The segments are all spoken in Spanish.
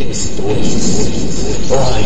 Esto es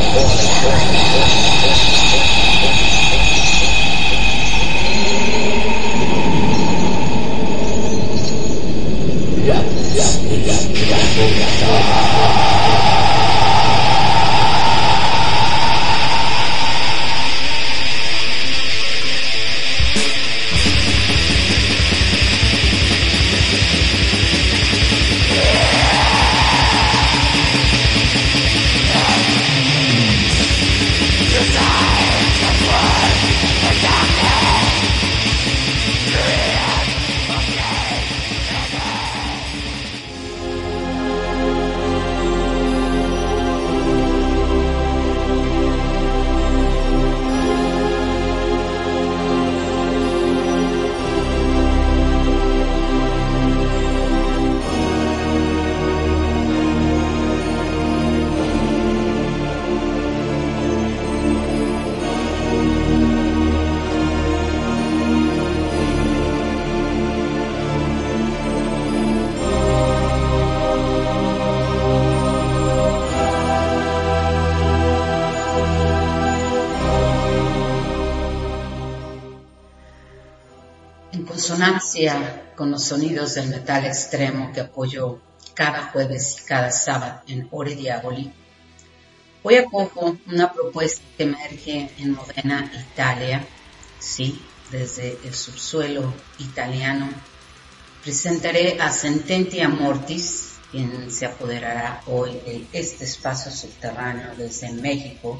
En consonancia con los sonidos del metal extremo que apoyo cada jueves y cada sábado en Ore Diaboli, hoy acojo una propuesta que emerge en Modena, Italia. Sí, desde el subsuelo italiano presentaré a Sententia Mortis, quien se apoderará hoy de este espacio subterráneo desde México.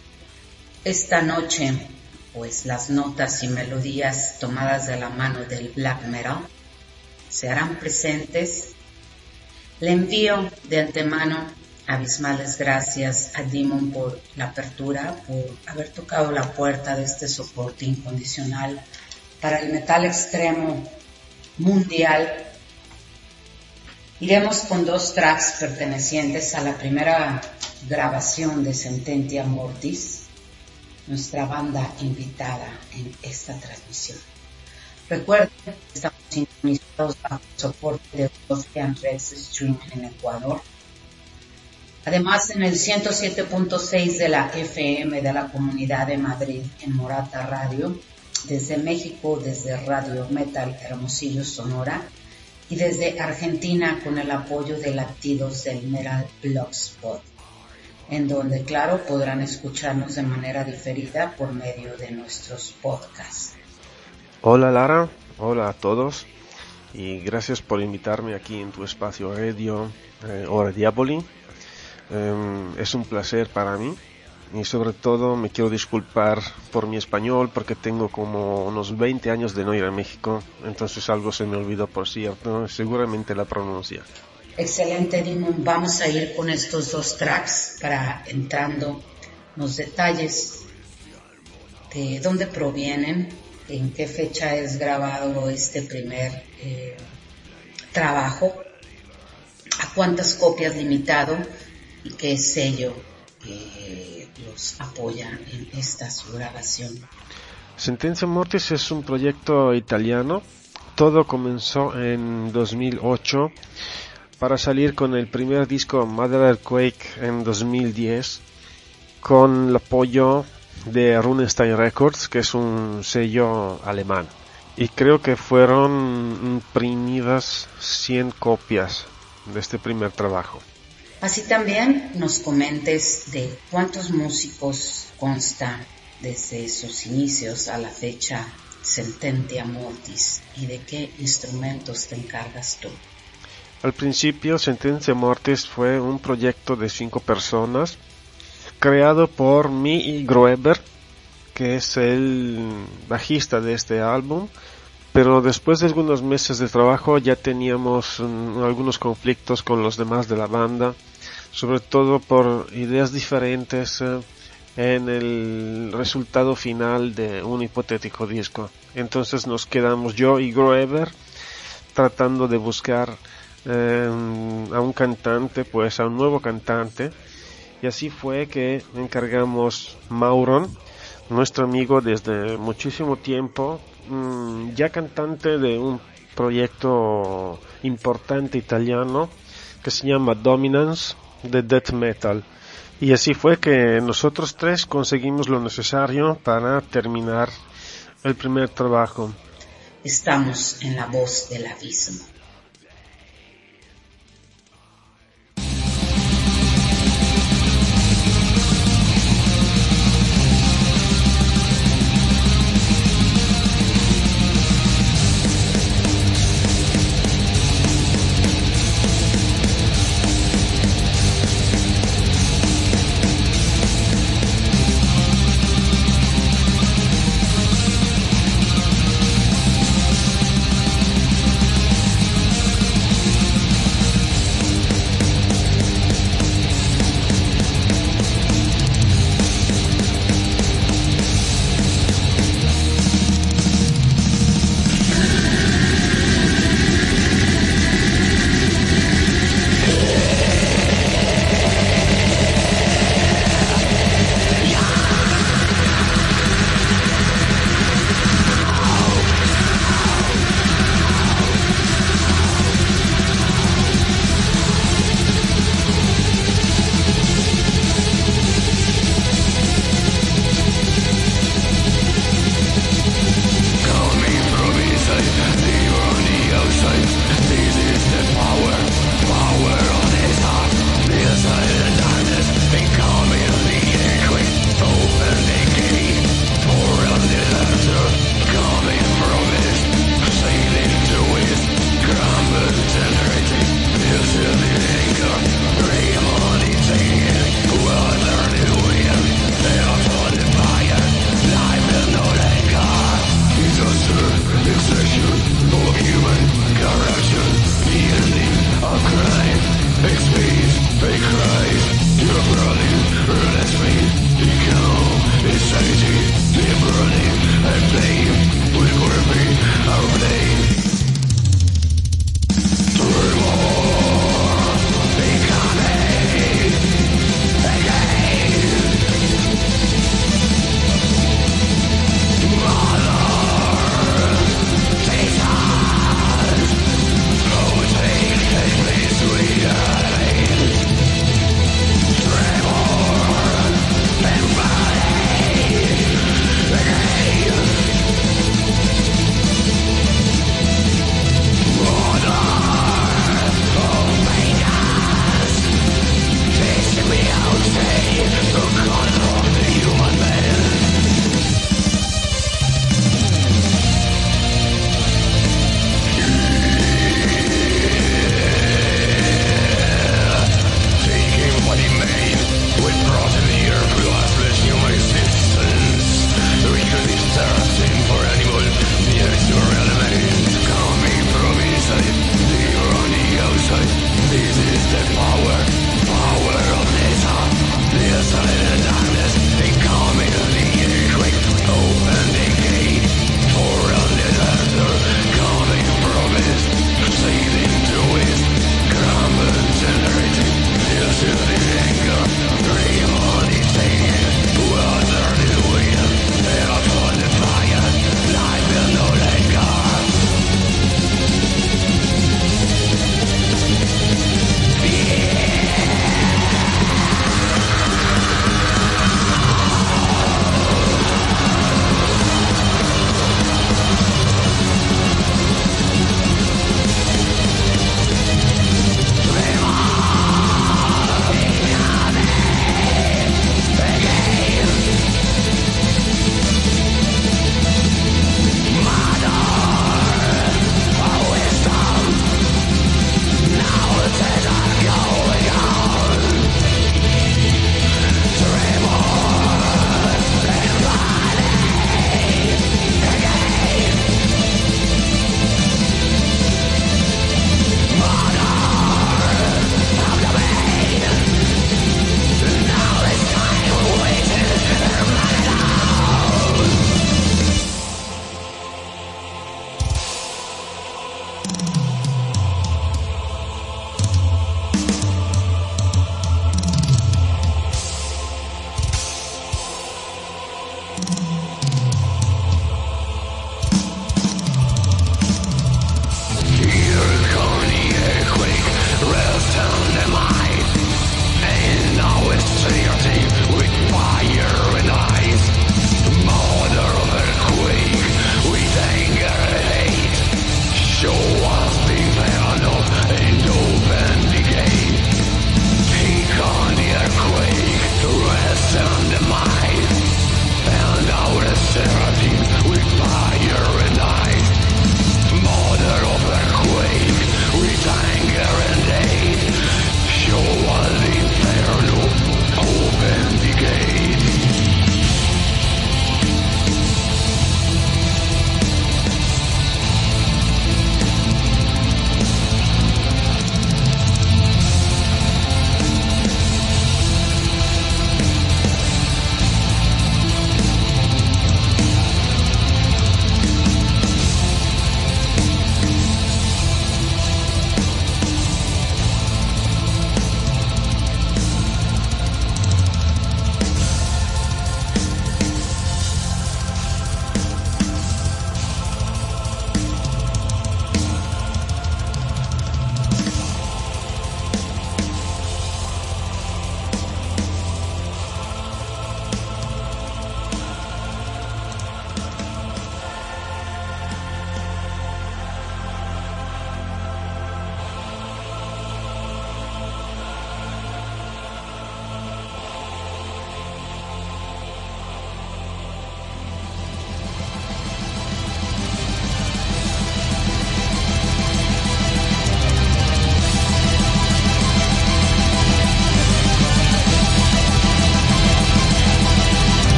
Esta noche, pues las notas y melodías tomadas de la mano del black metal se harán presentes. Le envío de antemano abismales gracias a Demon por la apertura, por haber tocado la puerta de este soporte incondicional para el metal extremo mundial. Iremos con 2 tracks pertenecientes a la primera grabación de Sententia Mortis, nuestra banda invitada en esta transmisión. Recuerden que estamos sintonizados bajo el soporte de Ocean Rex Stream en Ecuador. Además, en el 107.6 de la FM de la Comunidad de Madrid en Morata Radio, desde México, desde Radio Metal Hermosillo, Sonora, y desde Argentina con el apoyo de Latidos del Metal Blogspot, en donde, claro, podrán escucharnos de manera diferida por medio de nuestros podcasts. Hola Lara, hola a todos y gracias por invitarme aquí en tu espacio radio Ore Diaboli. Es un placer para mí y sobre todo me quiero disculpar por mi español porque tengo como unos 20 años de no ir a México, entonces algo se me olvidó, por cierto, seguramente la pronuncia. Excelente, Dimon. Vamos a ir con estos 2 tracks para entrando en los detalles de dónde provienen, en qué fecha es grabado este primer trabajo, a cuántas copias limitado y qué sello los apoya en esta su grabación. Sententia Mortis es un proyecto italiano. Todo comenzó en 2008 para salir con el primer disco Mother Earthquake en 2010 con el apoyo de Runestein Records, que es un sello alemán, y creo que fueron imprimidas 100 copias de este primer trabajo. Así también nos comentes de cuántos músicos consta desde sus inicios a la fecha Sententia Mortis y de qué instrumentos te encargas tú. Al principio, Sententia Mortis fue un proyecto de 5 personas, creado por Mi Groeber, que es el bajista de este álbum, pero después de algunos meses de trabajo ya teníamos algunos conflictos con los demás de la banda, sobre todo por ideas diferentes en el resultado final de un hipotético disco. Entonces nos quedamos yo y Groeber tratando de buscar a un cantante, pues a un nuevo cantante, y así fue que encargamos Mauron, nuestro amigo desde muchísimo tiempo, ya cantante de un proyecto importante italiano que se llama Dominance, de death metal. Y así fue que nosotros tres conseguimos lo necesario para terminar el primer trabajo. Estamos en la voz del abismo.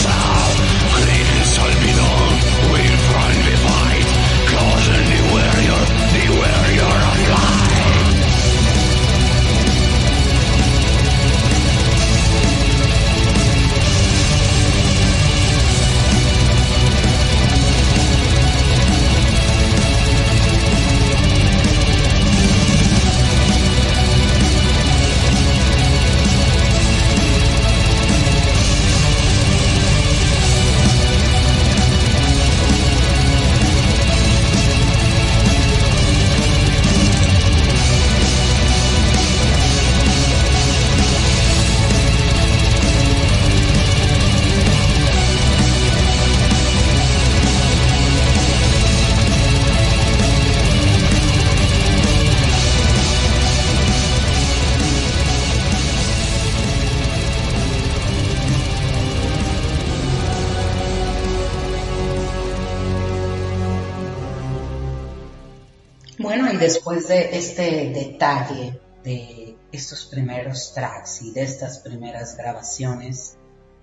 Bueno, y después de este detalle de estos primeros tracks y de estas primeras grabaciones,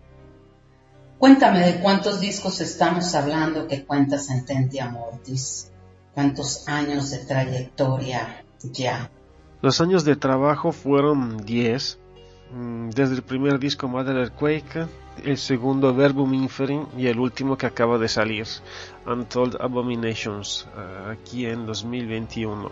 cuéntame de cuántos discos estamos hablando que cuenta Sententia Mortis, cuántos años de trayectoria ya. Los años de trabajo fueron 10, desde el primer disco Mother Earthquake, el segundo Verbum Inferring y el último que acaba de salir, Untold Abominations, aquí en 2021.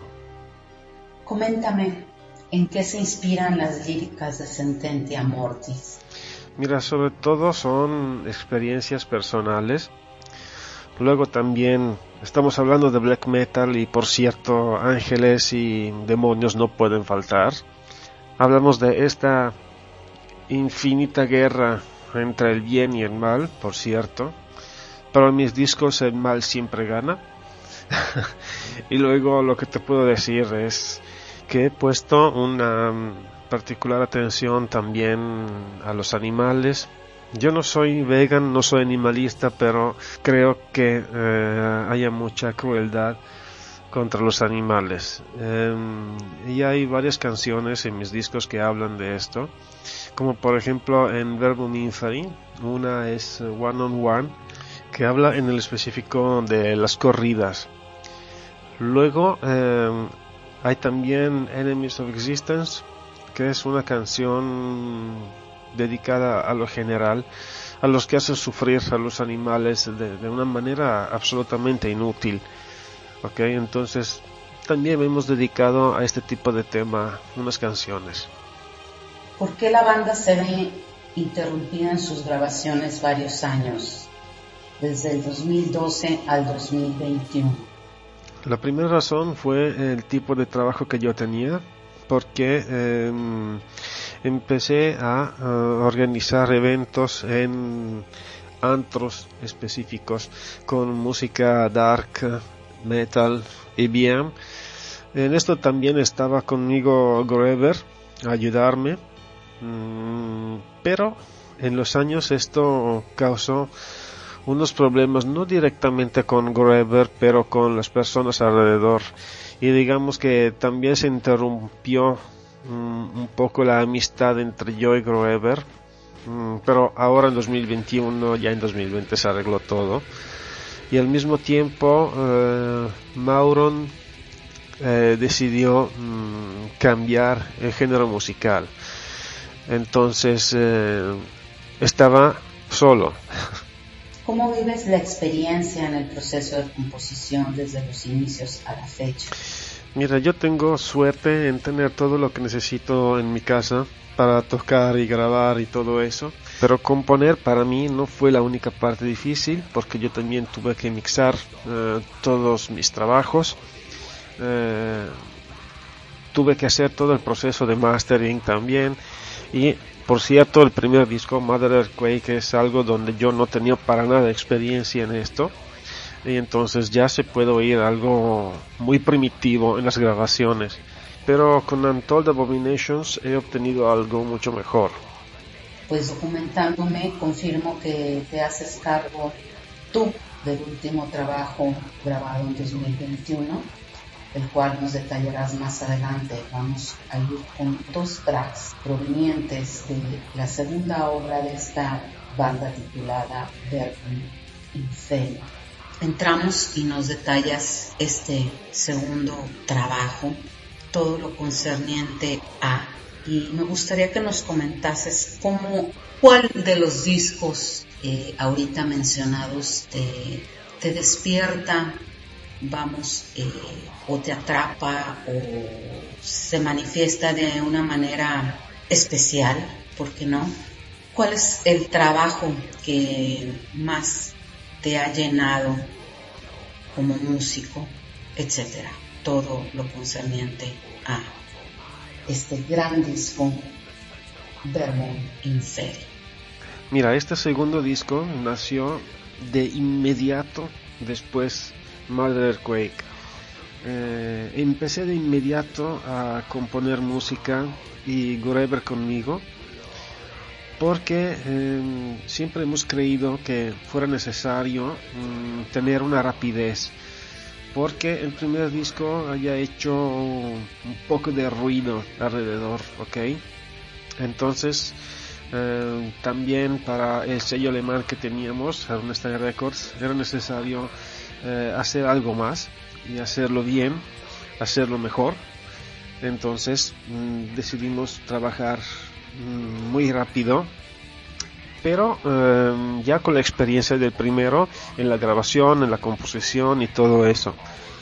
Coméntame, ¿en qué se inspiran las líricas de Sententia Mortis? Mira, sobre todo son experiencias personales. Luego también estamos hablando de black metal y, por cierto, ángeles y demonios no pueden faltar. Hablamos de esta infinita guerra entre el bien y el mal, por cierto, pero en mis discos el mal siempre gana. Y luego lo que te puedo decir es que he puesto una particular atención también a los animales. Yo no soy vegan, no soy animalista, pero creo que haya mucha crueldad contra los animales. Y hay varias canciones en mis discos que hablan de esto, como por ejemplo en Verbum Inferring, una es One on One, que habla en el específico de las corridas. Luego hay también Enemies of Existence, que es una canción dedicada a lo general, a los que hacen sufrir a los animales de una manera absolutamente inútil. Okay, entonces también hemos dedicado a este tipo de tema unas canciones. ¿Por qué la banda se ve interrumpida en sus grabaciones varios años, desde el 2012 al 2021? La primera razón fue el tipo de trabajo que yo tenía, porque empecé a organizar eventos en antros específicos con música dark, metal y bien. En esto también estaba conmigo Groeber a ayudarme, pero en los años esto causó unos problemas, no directamente con Groeber, pero con las personas alrededor, y digamos que también se interrumpió un poco la amistad entre yo y Groeber, pero ahora en 2021, ya en 2020 se arregló todo. Y al mismo tiempo Mauron decidió cambiar el género musical, entonces estaba solo. ¿Cómo vives la experiencia en el proceso de composición desde los inicios a la fecha? Mira, yo tengo suerte en tener todo lo que necesito en mi casa para tocar y grabar y todo eso, pero componer para mí no fue la única parte difícil, porque yo también tuve que mixar todos mis trabajos, tuve que hacer todo el proceso de mastering también. Y por cierto, el primer disco, Mother Earthquake, es algo donde yo no tenía para nada experiencia en esto, y entonces ya se puede oír algo muy primitivo en las grabaciones, pero con Untold Abominations he obtenido algo mucho mejor. Pues documentándome, confirmo que te haces cargo tú del último trabajo grabado en 2021, el cual nos detallarás más adelante. Vamos a ir con 2 tracks provenientes de la segunda obra de esta banda titulada Verbum Inferi. Entramos y nos detallas este segundo trabajo, todo lo concerniente a, y me gustaría que nos comentases cuál de los discos ahorita mencionados te despierta, o te atrapa o se manifiesta de una manera especial, ¿por qué no? ¿Cuál es el trabajo que más te ha llenado como músico, etcétera? Todo lo concerniente a este gran disco Verbum Inferi. Mira, este segundo disco nació de inmediato después Mother Earthquake. Empecé de inmediato a componer música y Grueber conmigo, porque siempre hemos creído que fuera necesario tener una rapidez, porque el primer disco haya hecho un poco de ruido alrededor, ¿ok? Entonces también para el sello alemán que teníamos, Harnstein Records, era necesario hacer algo más y hacerlo bien, hacerlo mejor. Entonces decidimos trabajar muy rápido, pero ya con la experiencia del primero en la grabación, en la composición y todo eso.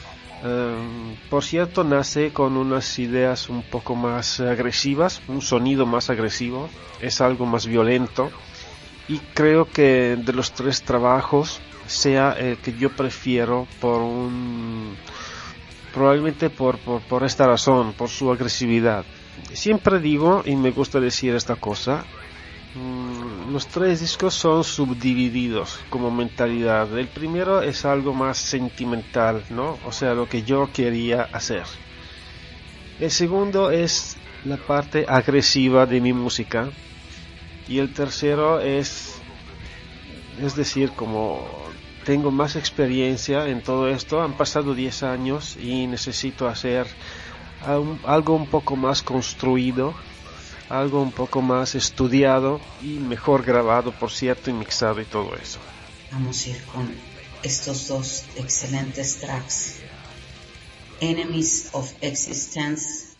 Por cierto, nace con unas ideas un poco más agresivas, un sonido más agresivo, es algo más violento, y creo que de los tres trabajos sea el que yo prefiero probablemente por esta razón, por su agresividad. Siempre digo, y me gusta decir esta cosa, los tres discos son subdivididos como mentalidad. El primero es algo más sentimental, ¿no? O sea, lo que yo quería hacer. El segundo es la parte agresiva de mi música. Y el tercero es decir, como tengo más experiencia en todo esto, han pasado 10 años y necesito hacer algo un poco más construido, algo un poco más estudiado y mejor grabado, por cierto, y mixado y todo eso. Vamos a ir con estos dos excelentes tracks, Enemies of Existence.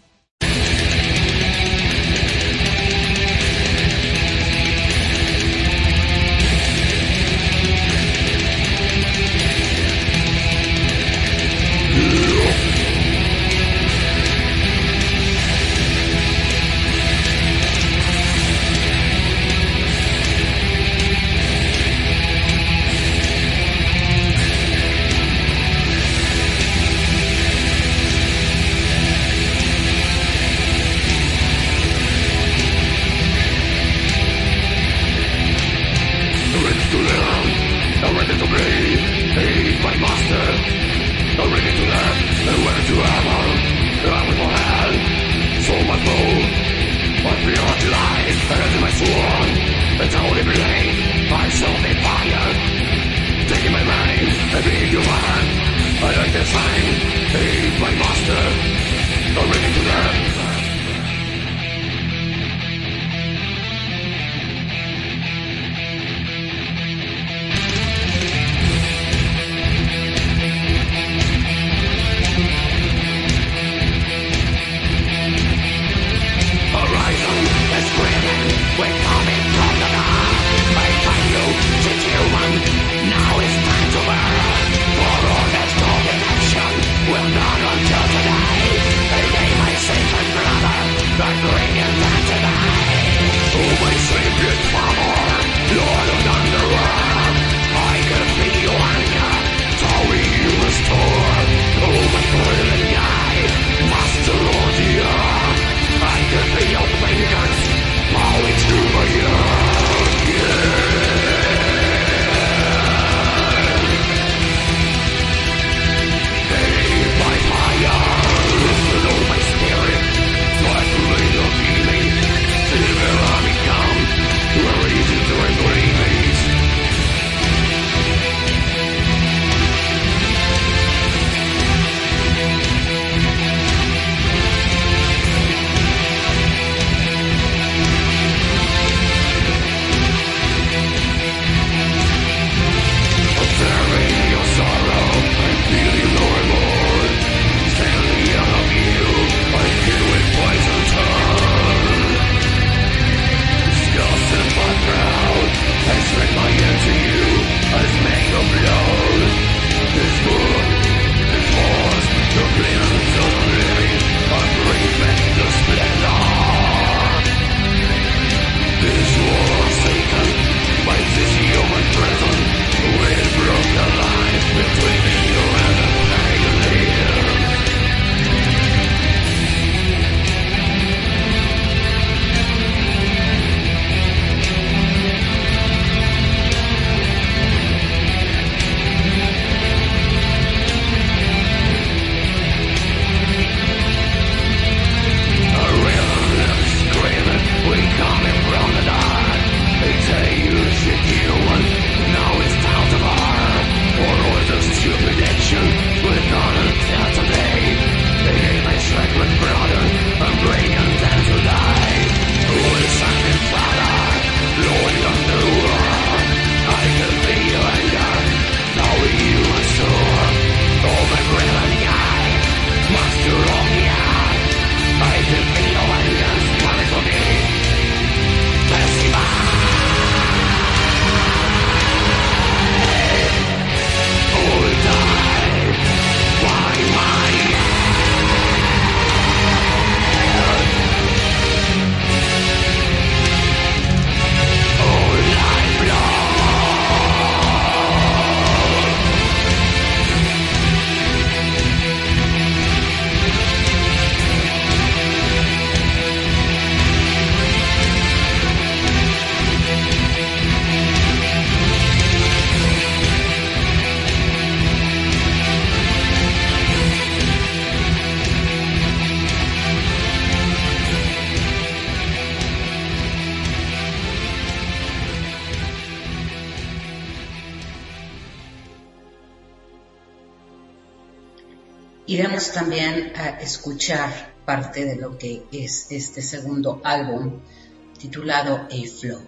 iremos también a escuchar parte de lo que es este segundo álbum titulado A Flow.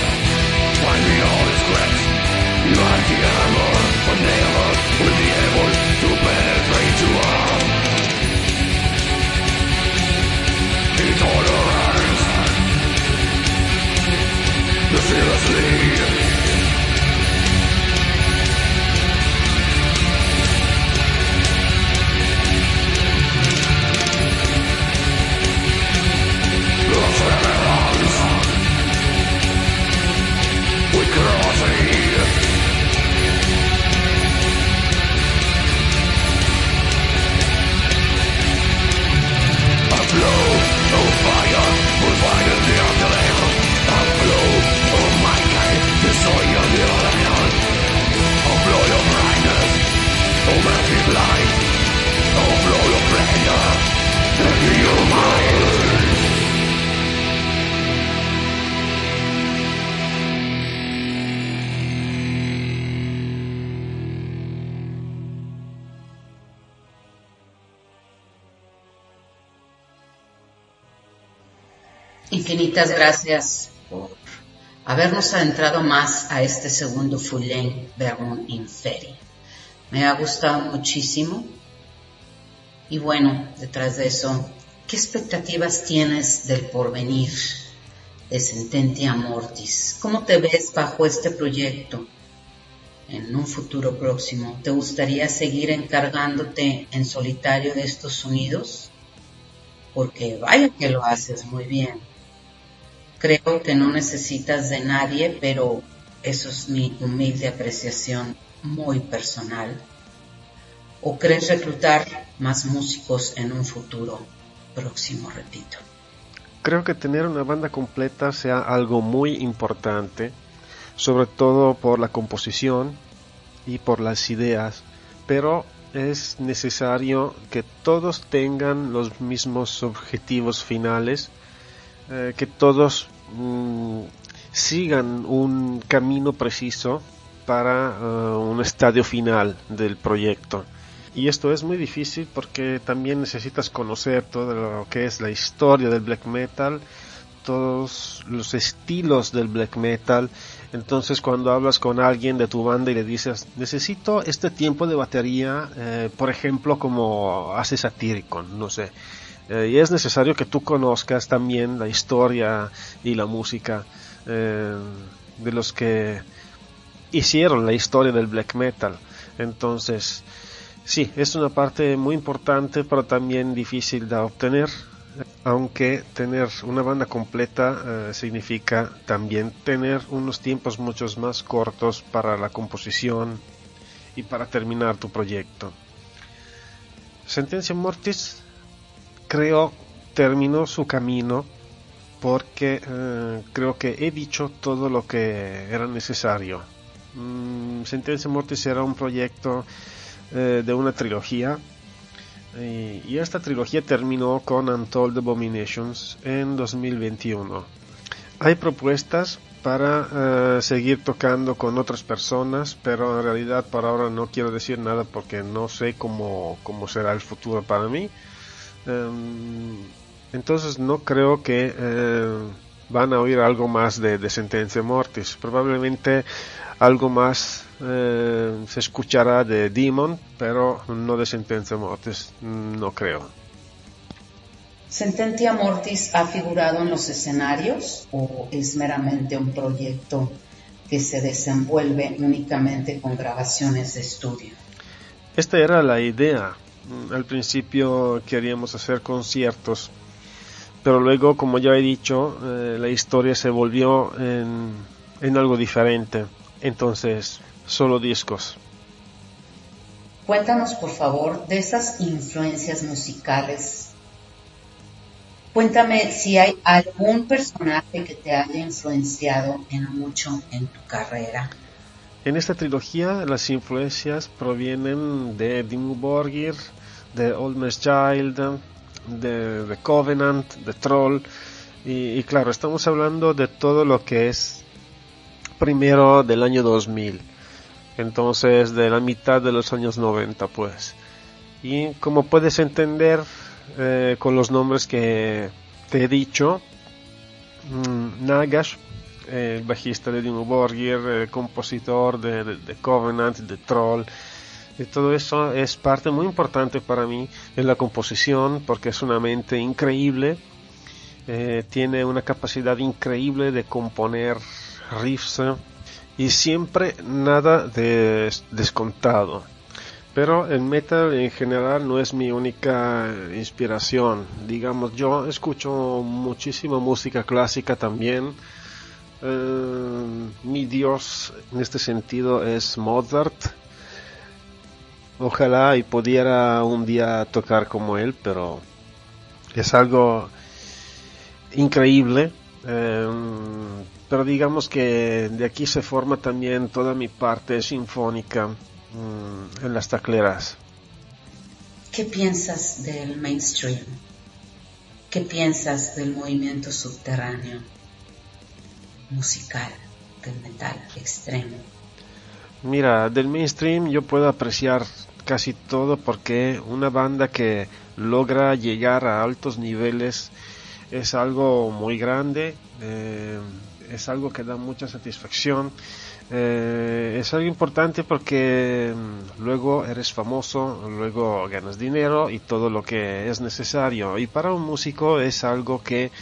Like the armor, but never with the able Infinitas gracias por habernos adentrado más a este segundo full length Verbum Inferi. Me ha gustado muchísimo. Y bueno, detrás de eso, ¿qué expectativas tienes del porvenir de Sententia Mortis? ¿Cómo te ves bajo este proyecto en un futuro próximo? ¿Te gustaría seguir encargándote en solitario de estos sonidos? Porque vaya que lo haces muy bien. Creo que no necesitas de nadie, pero eso es mi humilde apreciación muy personal. ¿O crees reclutar más músicos en un futuro próximo, repito? Creo que tener una banda completa sea algo muy importante, sobre todo por la composición y por las ideas, pero es necesario que todos tengan los mismos objetivos finales, que todos sigan un camino preciso para un estadio final del proyecto. Y esto es muy difícil porque también necesitas conocer todo lo que es la historia del black metal, todos los estilos del black metal. Entonces cuando hablas con alguien de tu banda y le dices, necesito este tiempo de batería, por ejemplo, como hace Satyricon, no sé. Y es necesario que tú conozcas también la historia y la música de los que hicieron la historia del black metal. Entonces, sí, es una parte muy importante, pero también difícil de obtener, aunque tener una banda completa significa también tener unos tiempos mucho más cortos para la composición y para terminar tu proyecto. Sententia Mortis, creo, terminó su camino porque creo que he dicho todo lo que era necesario. Sententia Mortis era un proyecto de una trilogía y esta trilogía terminó con Untold Abominations en 2021. Hay propuestas para seguir tocando con otras personas, pero en realidad por ahora no quiero decir nada porque no sé cómo será el futuro para mí. Entonces no creo que van a oír algo más de Sententia Mortis. Probablemente algo más se escuchará de Demon, pero no de Sententia Mortis, no creo. ¿Sententia Mortis ha figurado en los escenarios o es meramente un proyecto que se desenvuelve únicamente con grabaciones de estudio? Esta era la idea. Al principio queríamos hacer conciertos, pero luego, como ya he dicho, la historia se volvió en algo diferente. Entonces, solo discos. Cuéntanos, por favor, de esas influencias musicales. Cuéntame si hay algún personaje que te haya influenciado en mucho en tu carrera. En esta trilogía las influencias provienen de Dimmu Borgir, de Old Man's Child, de Covenant, de Troll, y claro, estamos hablando de todo lo que es primero del año 2000, entonces de la mitad de los años 90 pues. Y como puedes entender con los nombres que te he dicho, Nagash, el bajista de Dimmu Borgir, el compositor de Covenant, de Troll, y todo eso es parte muy importante para mí en la composición porque es una mente increíble, tiene una capacidad increíble de componer riffs y siempre nada de descontado. Pero el metal en general no es mi única inspiración. Digamos, yo escucho muchísima música clásica también. Mi dios en este sentido es Mozart. Ojalá y pudiera un día tocar como él, pero es algo increíble. Pero digamos que de aquí se forma también toda mi parte sinfónica en las tacleras. ¿Qué piensas del mainstream? ¿Qué piensas del movimiento subterráneo musical, del metal extremo? Mira, del mainstream yo puedo apreciar casi todo porque una banda que logra llegar a altos niveles es algo muy grande, es algo que da mucha satisfacción, es algo importante porque luego eres famoso, luego ganas dinero y todo lo que es necesario, y para un músico es algo que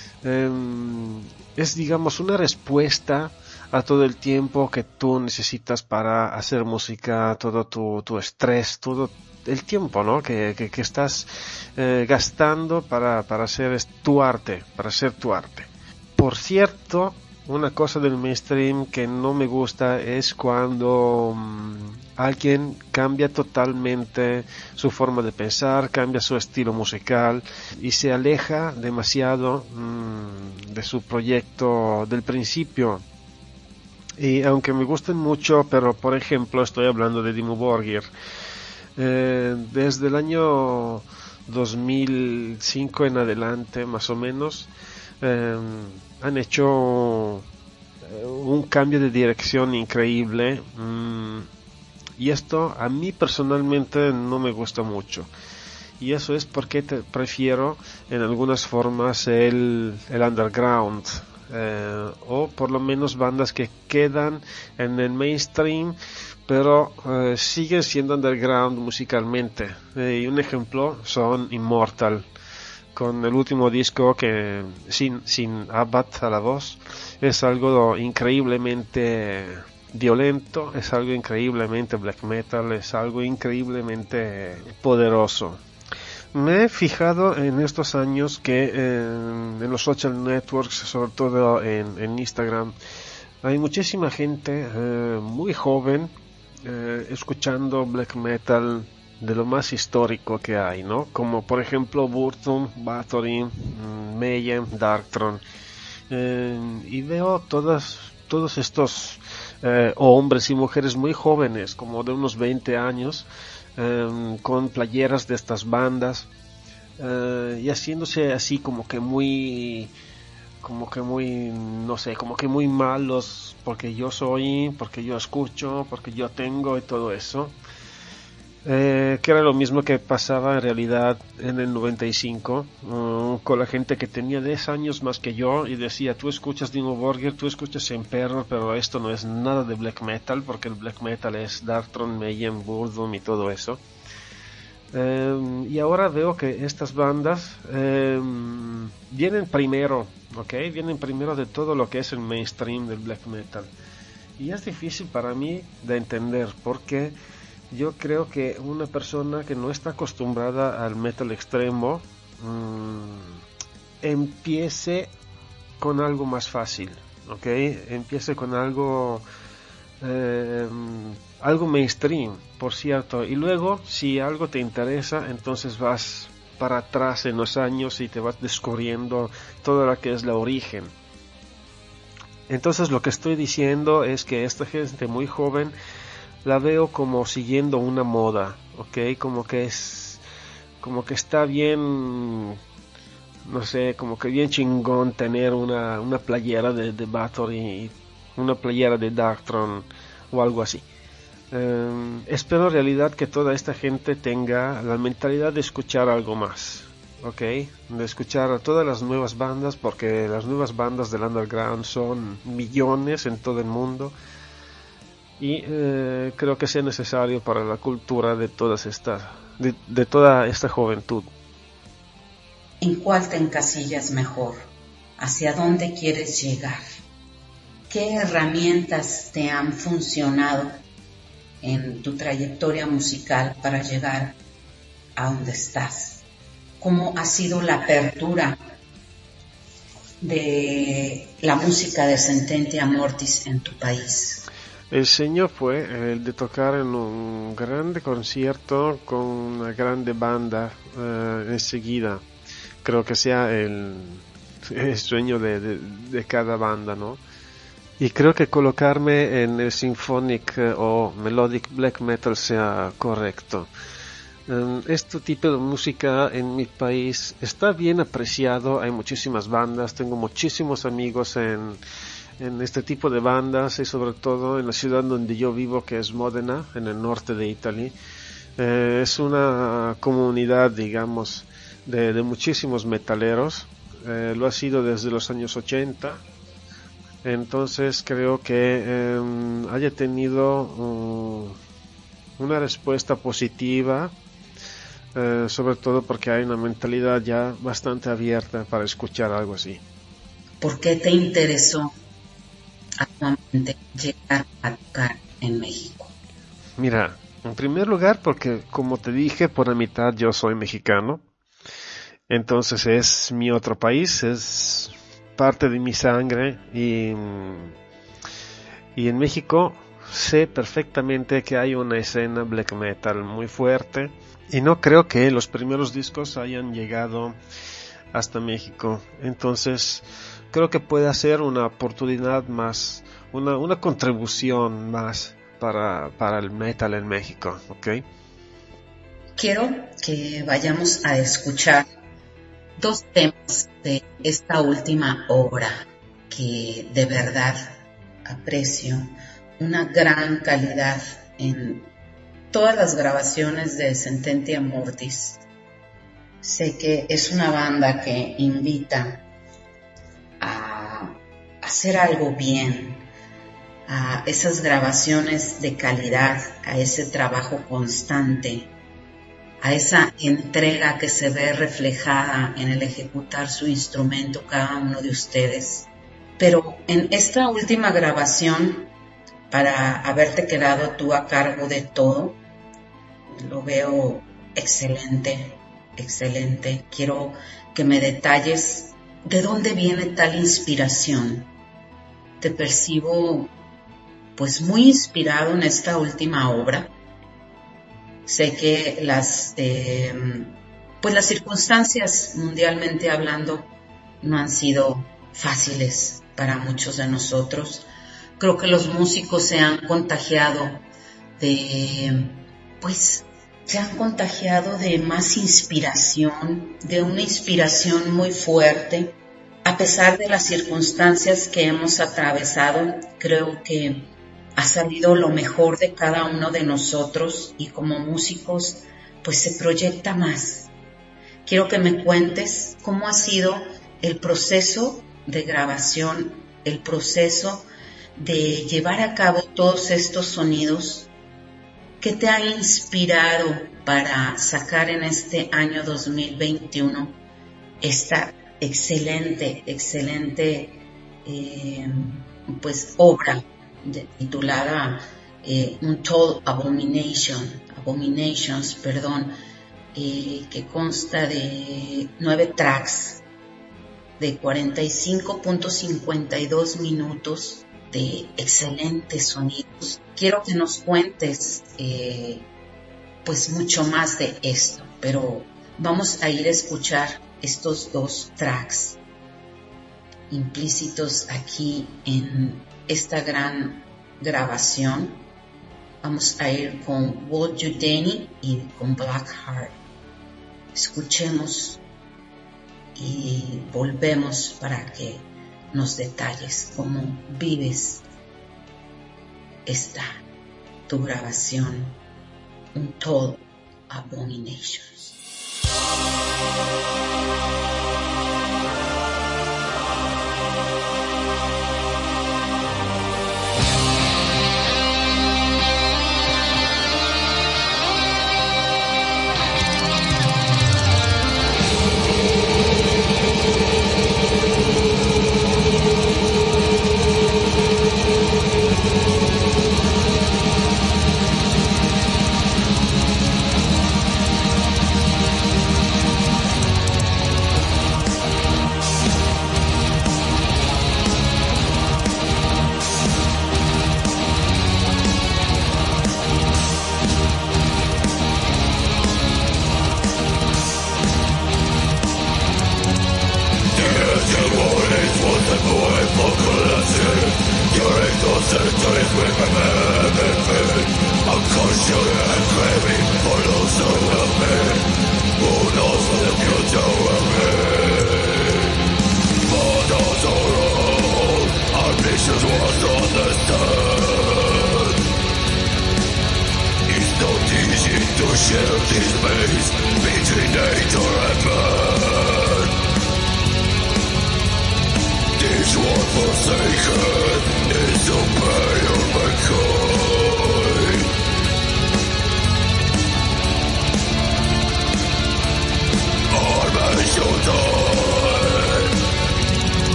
es, digamos, una respuesta a todo el tiempo que tú necesitas para hacer música, todo tu estrés, todo el tiempo, ¿no? que estás gastando para hacer tu arte, para hacer tu arte. Por cierto, una cosa del mainstream que no me gusta es cuando alguien cambia totalmente su forma de pensar, cambia su estilo musical y se aleja demasiado de su proyecto del principio. Y aunque me gusten mucho, pero por ejemplo estoy hablando de Dimmu Borgir, desde el año 2005 en adelante más o menos, han hecho un cambio de dirección increíble, y esto a mí personalmente no me gusta mucho, y eso es porque prefiero en algunas formas el underground, o por lo menos bandas que quedan en el mainstream pero siguen siendo underground musicalmente, y un ejemplo son Immortal, con el último disco que sin Abbat a la voz, es algo increíblemente violento, es algo increíblemente black metal, es algo increíblemente poderoso. Me he fijado en estos años que en los social networks, sobre todo en Instagram, hay muchísima gente muy joven escuchando black metal de lo más histórico que hay, ¿no? Como por ejemplo Burzum, Bathory, Mayhem, Darkthrone, y veo todos estos hombres y mujeres muy jóvenes, como de unos 20 años, con playeras de estas bandas, y haciéndose así como que muy, no sé, como que muy malos, porque yo escucho, porque yo tengo y todo eso. Que era lo mismo que pasaba en realidad en el 95, con la gente que tenía 10 años más que yo y decía: tú escuchas Dimmu Borgir, tú escuchas Emperor, pero esto no es nada de black metal, porque el black metal es Darkthrone, Mayhem, Burzum y todo eso. Y ahora veo que estas bandas vienen primero, ¿okay? Vienen primero de todo lo que es el mainstream del black metal, y es difícil para mí de entender, porque yo creo que una persona que no está acostumbrada al metal extremo empiece con algo más fácil, ¿ok? Empiece con algo mainstream, por cierto, y luego si algo te interesa, entonces vas para atrás en los años y te vas descubriendo todo lo que es la origen. Entonces lo que estoy diciendo es que esta gente muy joven la veo como siguiendo una moda, ¿ok? Como que está bien, no sé, como que bien chingón tener una playera de Bathory, una playera de Darkthrone o algo así. Espero en realidad que toda esta gente tenga la mentalidad de escuchar algo más, ¿ok? De escuchar a todas las nuevas bandas, porque las nuevas bandas del underground son millones en todo el mundo. Y creo que sea necesario para la cultura de toda esta juventud. ¿En cuál te encasillas mejor? ¿Hacia dónde quieres llegar? ¿Qué herramientas te han funcionado en tu trayectoria musical para llegar a donde estás? ¿Cómo ha sido la apertura de la música de Sententia Mortis en tu país? El sueño fue el de tocar en un grande concierto con una grande banda enseguida. Creo que sea el sueño de cada banda, ¿no? Y creo que colocarme en el symphonic o melodic black metal sea correcto. Este tipo de música en mi país está bien apreciado, hay muchísimas bandas, tengo muchísimos amigos en este tipo de bandas, y sobre todo en la ciudad donde yo vivo, que es Módena, en el norte de Italia. Es una comunidad, digamos, de muchísimos metaleros, lo ha sido desde los años 80. Entonces creo que haya tenido una respuesta positiva, sobre todo porque hay una mentalidad ya bastante abierta para escuchar algo así. ¿Por qué te interesó actualmente llegar a tocar en México? Mira, en primer lugar porque, como te dije, por la mitad yo soy mexicano. Entonces es mi otro país, es parte de mi sangre y en México sé perfectamente que hay una escena black metal muy fuerte y no creo que los primeros discos hayan llegado hasta México. Entonces creo que puede ser una oportunidad más, una contribución más para el metal en México, ¿ok? Quiero que vayamos a escuchar 2 temas de esta última obra que de verdad aprecio, una gran calidad en todas las grabaciones de Sententia Mortis. Sé que es una banda que invita a hacer algo bien, a esas grabaciones de calidad, a ese trabajo constante, a esa entrega que se ve reflejada en el ejecutar su instrumento cada uno de ustedes. Pero en esta última grabación, para haberte quedado tú a cargo de todo, lo veo excelente, excelente. Quiero que me detalles de dónde viene tal inspiración. Te percibo pues muy inspirado en esta última obra. Sé que las circunstancias mundialmente hablando no han sido fáciles para muchos de nosotros. Creo que los músicos se han contagiado de más inspiración, de una inspiración muy fuerte. A pesar de las circunstancias que hemos atravesado, creo que ha salido lo mejor de cada uno de nosotros y como músicos pues se proyecta más. Quiero que me cuentes cómo ha sido el proceso de grabación, el proceso de llevar a cabo todos estos sonidos. ¿Qué te ha inspirado para sacar en este año 2021 esta excelente obra titulada Untold Abominations, que consta de 9 tracks de 45.52 minutos de excelentes sonidos? Quiero que nos cuentes mucho más de esto, pero vamos a ir a escuchar estos 2 tracks implícitos aquí en esta gran grabación. Vamos a ir con Would You Danny y con Black Heart. Escuchemos y volvemos para que nos detalles cómo vives tu grabación, Untold Abominations.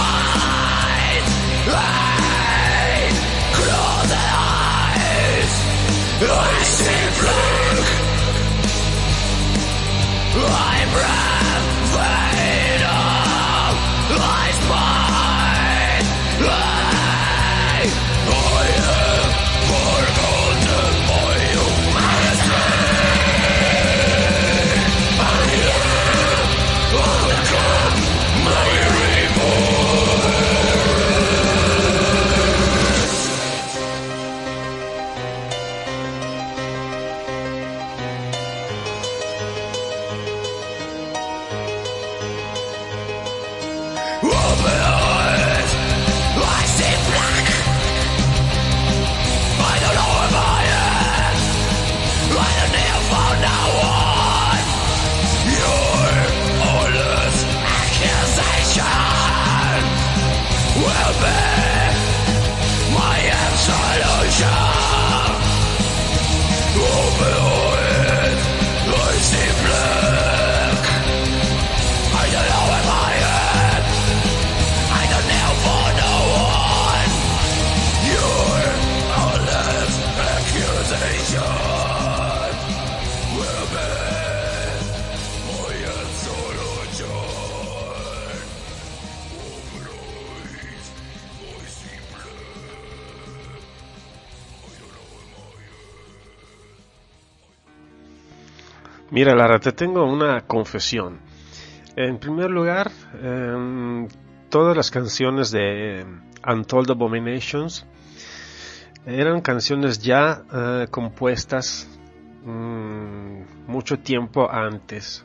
Mira, Lara, te tengo una confesión. En primer lugar, todas las canciones de Untold Abominations eran canciones ya compuestas mucho tiempo antes.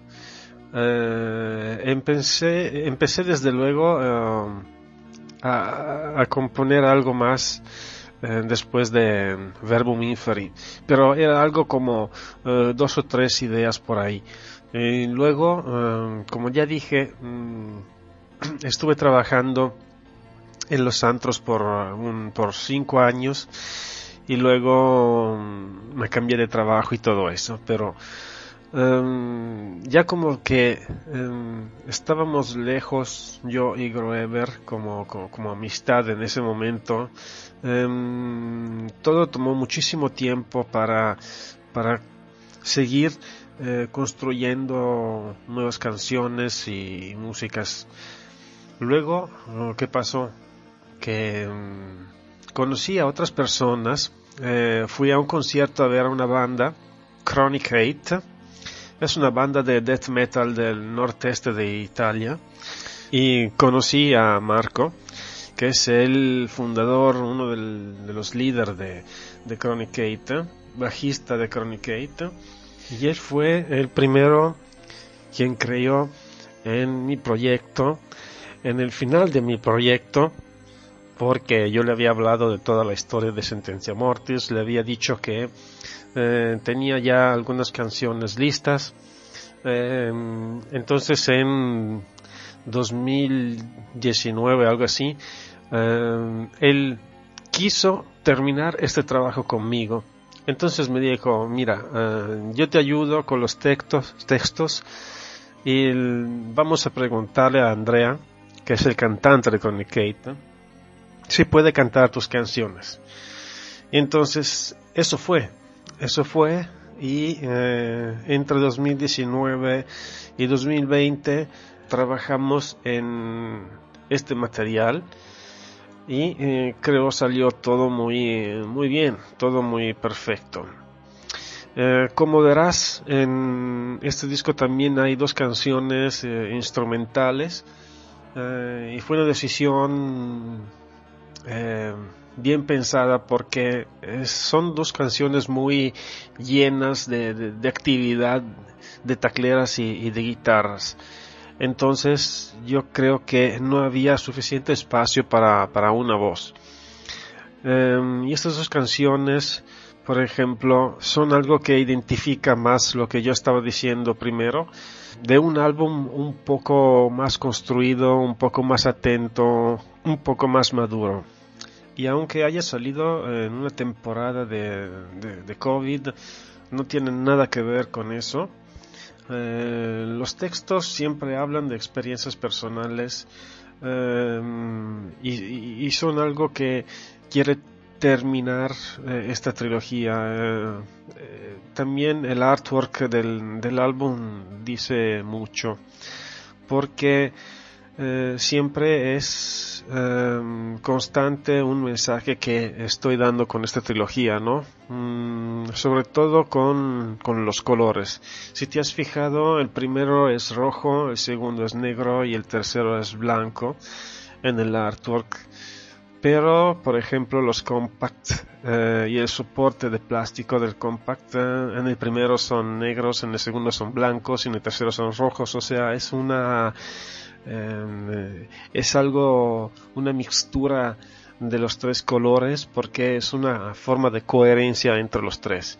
Empecé desde luego a componer algo más después de Verbum Inferi, pero era algo como 2 o 3 ideas por ahí. Y luego, como ya dije, estuve trabajando en los antros por 5 años y luego me cambié de trabajo y todo eso, pero ya como que estábamos lejos, yo y Groeber, como amistad en ese momento. Todo tomó muchísimo tiempo para seguir construyendo nuevas canciones y músicas. Luego, ¿qué pasó? Que conocí a otras personas, fui a un concierto a ver a una banda, Chronic Hate. Es una banda de death metal del noreste de Italia, y conocí a Marco, que es el fundador, uno de los líderes de Chronic Hate, bajista de Chronic Hate, y él fue el primero quien creyó en mi proyecto, en el final de mi proyecto, porque yo le había hablado de toda la historia de Sentencia Mortis, le había dicho que tenía ya algunas canciones listas. Entonces en 2019, algo así, él quiso terminar este trabajo conmigo. Entonces me dijo, mira, yo te ayudo con los textos y vamos a preguntarle a Andrea, que es el cantante de Chronic Hate, si puede cantar tus canciones. Y entonces eso fue, y entre 2019 y 2020 trabajamos en este material y creo salió todo muy bien, todo muy perfecto. Como verás, en este disco también hay 2 canciones instrumentales, y fue una decisión bien pensada, porque son 2 canciones muy llenas de actividad, de tecleras y de guitarras. Entonces yo creo que no había suficiente espacio para una voz. Y estas 2 canciones, por ejemplo, son algo que identifica más lo que yo estaba diciendo primero, de un álbum un poco más construido, un poco más atento, un poco más maduro. Y aunque haya salido en una temporada de COVID, no tiene nada que ver con eso. Los textos siempre hablan de experiencias personales, y son algo que quiere terminar esta trilogía. También el artwork del álbum dice mucho, porque siempre es constante un mensaje que estoy dando con esta trilogía, ¿no? Sobre todo con los colores. Si te has fijado, el primero es rojo, el segundo es negro y el tercero es blanco en el artwork. Pero, por ejemplo, los compact y el soporte de plástico del compact, en el primero son negros, en el segundo son blancos y en el tercero son rojos. O sea, es una una mixtura de los tres colores, porque es una forma de coherencia entre los tres.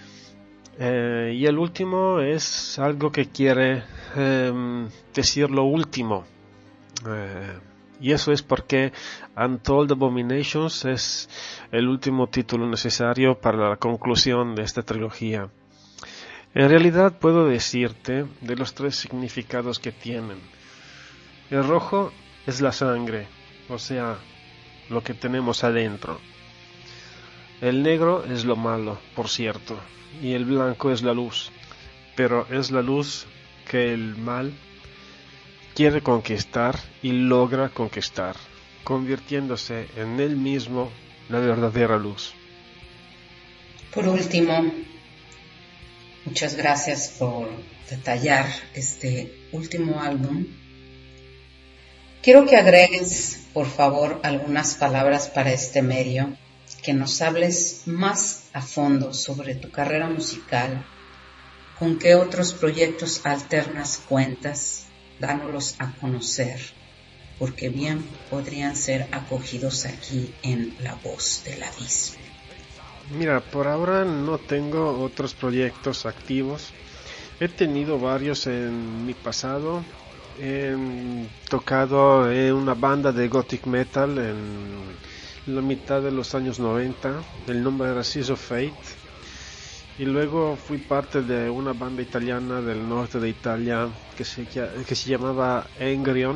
Y el último es algo que quiere decir lo último. Y eso es porque Untold Abominations es el último título necesario para la conclusión de esta trilogía. En realidad puedo decirte de los tres significados que tienen. El rojo es la sangre, o sea, lo que tenemos adentro. El negro es lo malo, por cierto, y el blanco es la luz, pero es la luz que el mal quiere conquistar y logra conquistar, convirtiéndose en él mismo la verdadera luz. Por último, muchas gracias por detallar este último álbum. Quiero que agregues, por favor, algunas palabras para este medio, que nos hables más a fondo sobre tu carrera musical, con qué otros proyectos alternas cuentas, dánoslos a conocer, porque bien podrían ser acogidos aquí en La Voz del Abismo. Mira, por ahora no tengo otros proyectos activos. He tenido varios en mi pasado. He tocado en una banda de gothic metal en la mitad de los años 90. El nombre era Seas of Fate. Y luego fui parte de una banda italiana del norte de Italia que se llamaba Engrion.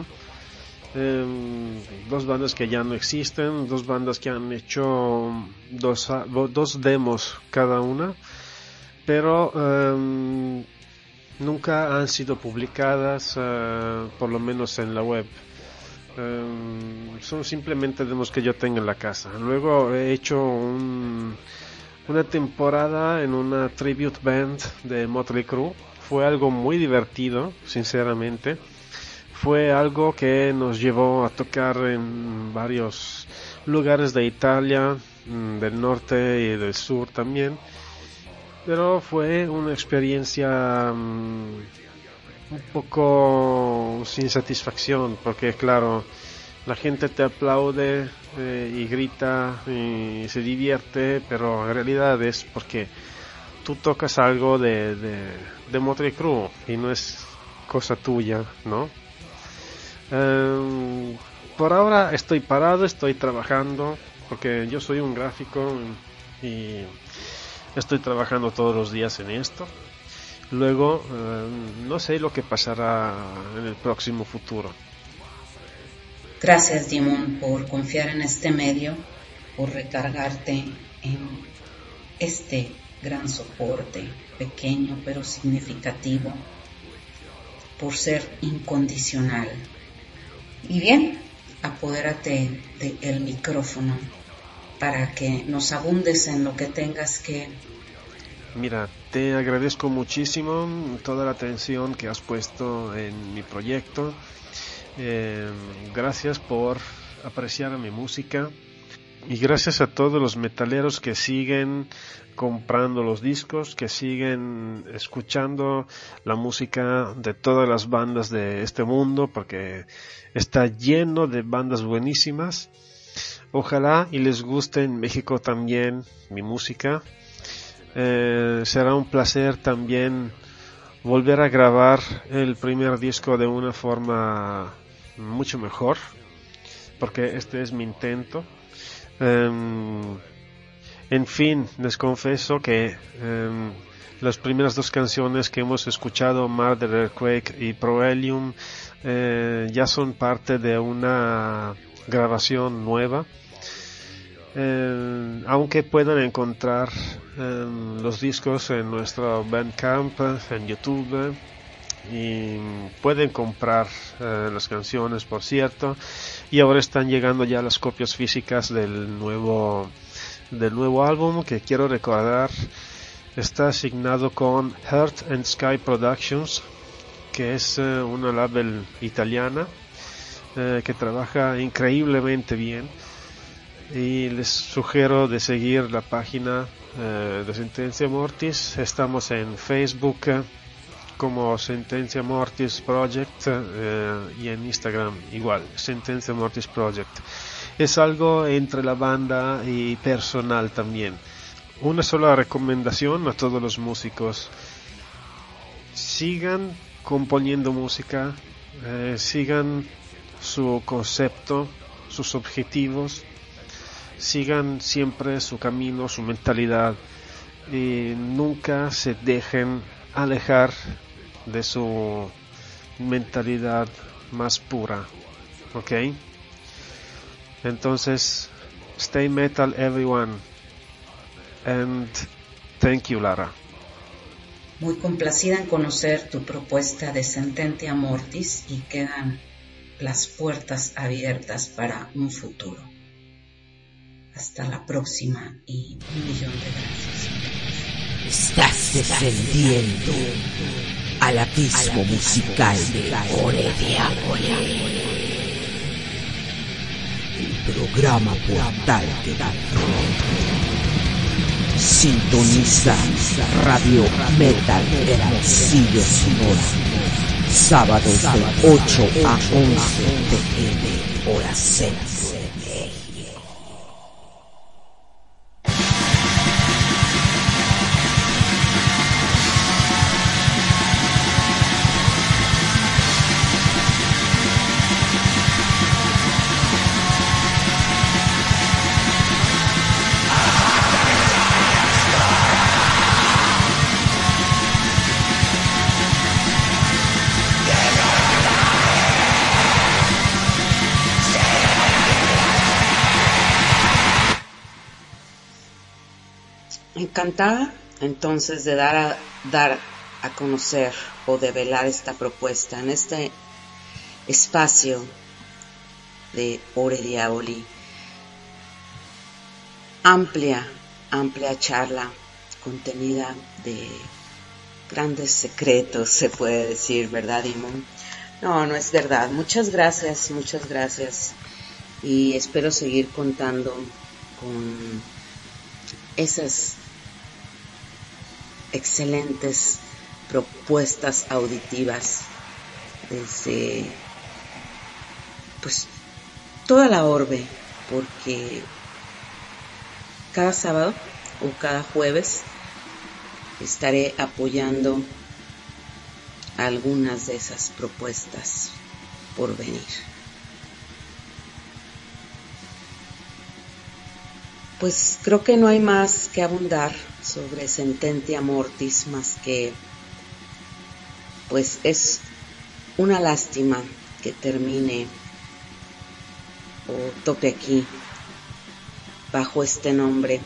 Dos bandas que ya no existen, dos bandas que han hecho dos demos cada una, pero nunca han sido publicadas, por lo menos en la web. Son simplemente demos que yo tengo en la casa. Luego he hecho una temporada en una tribute band de Motley Crue. Fue algo muy divertido, sinceramente. Fue algo que nos llevó a tocar en varios lugares de Italia, del norte y del sur también. Pero fue una experiencia un poco sin satisfacción, porque claro, la gente te aplaude y grita y se divierte, pero en realidad es porque tú tocas algo de Motley Crue y no es cosa tuya, ¿no? Por ahora estoy parado, estoy trabajando, porque yo soy un gráfico y estoy trabajando todos los días en esto. Luego no sé lo que pasará en el próximo futuro. Gracias, Dimon, por confiar en este medio, por recargarte en este gran soporte, pequeño pero significativo, por ser incondicional. Y bien, apodérate del micrófono para que nos abundes en lo que tengas que. Mira, te agradezco muchísimo toda la atención que has puesto en mi proyecto. Gracias por apreciar mi música y gracias a todos los metaleros que siguen comprando los discos, que siguen escuchando la música de todas las bandas de este mundo, porque está lleno de bandas buenísimas. Ojalá y les guste en México también mi música. Será un placer también volver a grabar el primer disco de una forma mucho mejor, porque este es mi intento. En fin, les confieso que las primeras dos canciones que hemos escuchado, Murder Earthquake y Proelium, ya son parte de una grabación nueva. Aunque puedan encontrar los discos en nuestro Bandcamp, en YouTube, y pueden comprar las canciones, por cierto, y ahora están llegando ya las copias físicas del nuevo álbum, que quiero recordar está asignado con Heart and Sky Productions, que es una label italiana que trabaja increíblemente bien, y les sugiero de seguir la página de Sentencia Mortis. Estamos en Facebook como Sentencia Mortis Project y en Instagram igual, Sentencia Mortis Project. Es algo entre la banda y personal también. Una sola recomendación a todos los músicos: sigan componiendo música, sigan su concepto, sus objetivos, sigan siempre su camino, su mentalidad, y nunca se dejen alejar de su mentalidad más pura, ¿ok? Entonces, stay metal everyone, and thank you, Lara. Muy complacida en conocer tu propuesta de Sentencia Mortis, y quedan las puertas abiertas para un futuro. Hasta la próxima y 1.000.000 de gracias. Estás descendiendo al abismo musical de Oredia. El programa portal de rock. Sintoniza Radio Metal Hermosillo, Sonora. Sábados de 8 a 11 p.m. hora centro. Encantada entonces de dar a conocer o develar esta propuesta en este espacio de Ore Diaboli. Amplia charla contenida de grandes secretos, se puede decir, ¿verdad, Dimon? No es verdad. Muchas gracias, y espero seguir contando con esas excelentes propuestas auditivas desde pues toda la orbe, porque cada sábado o cada jueves estaré apoyando algunas de esas propuestas por venir. Pues creo que no hay más que abundar sobre Sentencia Mortis, más que pues es una lástima que termine o toque aquí bajo este nombre,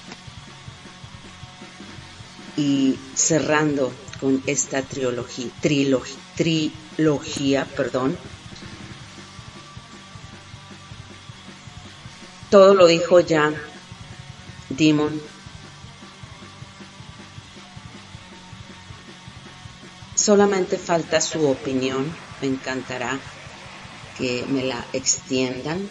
y cerrando con esta trilogía, Todo lo dijo ya Dimon. Solamente falta su opinión. Me encantará que me la extiendan